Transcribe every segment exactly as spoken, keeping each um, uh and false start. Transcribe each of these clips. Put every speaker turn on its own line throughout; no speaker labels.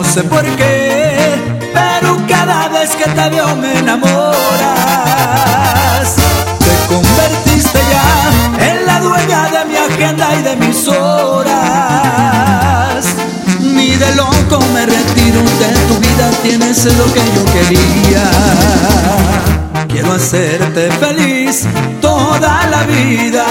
sé por qué, pero cada vez que te veo me enamoras. Te convertiste ya en la dueña de mi agenda y de mis horas. Ni de loco me retiro de tu vida, tienes lo que yo quería. Quiero hacerte feliz toda la vida.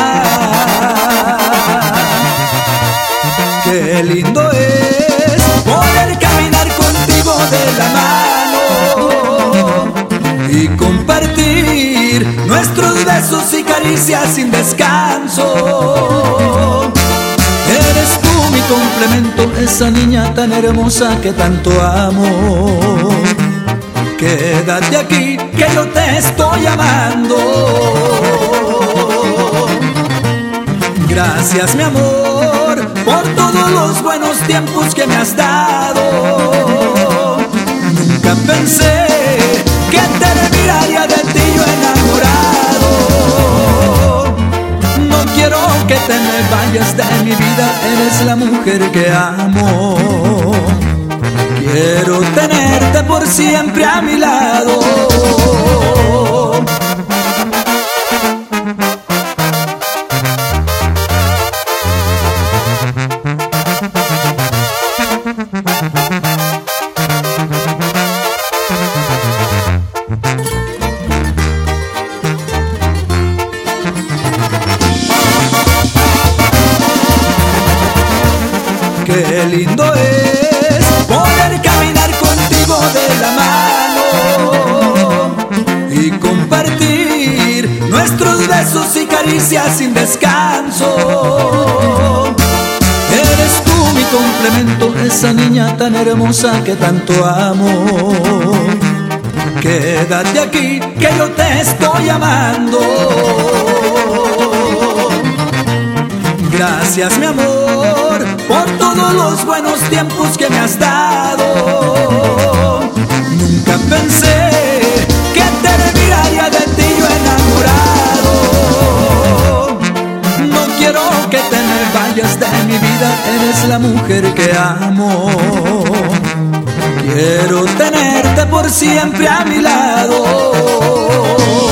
Qué lindo es poder caminar contigo de la mano y compartir nuestros besos y caricias sin descanso. Eres tú mi complemento, esa niña tan hermosa que tanto amo. Quédate aquí que yo te estoy amando. Gracias mi amor por todos los buenos tiempos que me has dado. Nunca pensé que terminaría de ti yo enamorado. No quiero que te me vayas de mi vida, eres la mujer que amo. Quiero tenerte por siempre a mi lado. Qué lindo es poder caminar contigo de la mano y compartir nuestros besos y caricias sin descanso. Eres tú mi complemento, esa niña tan hermosa que tanto amo. Quédate aquí que yo te estoy amando. Gracias mi amor por todos los buenos tiempos que me has dado. Nunca pensé que terminaría de ti yo enamorado. No quiero que te me vayas de mi vida, eres la mujer que amo. Quiero tenerte por siempre a mi lado.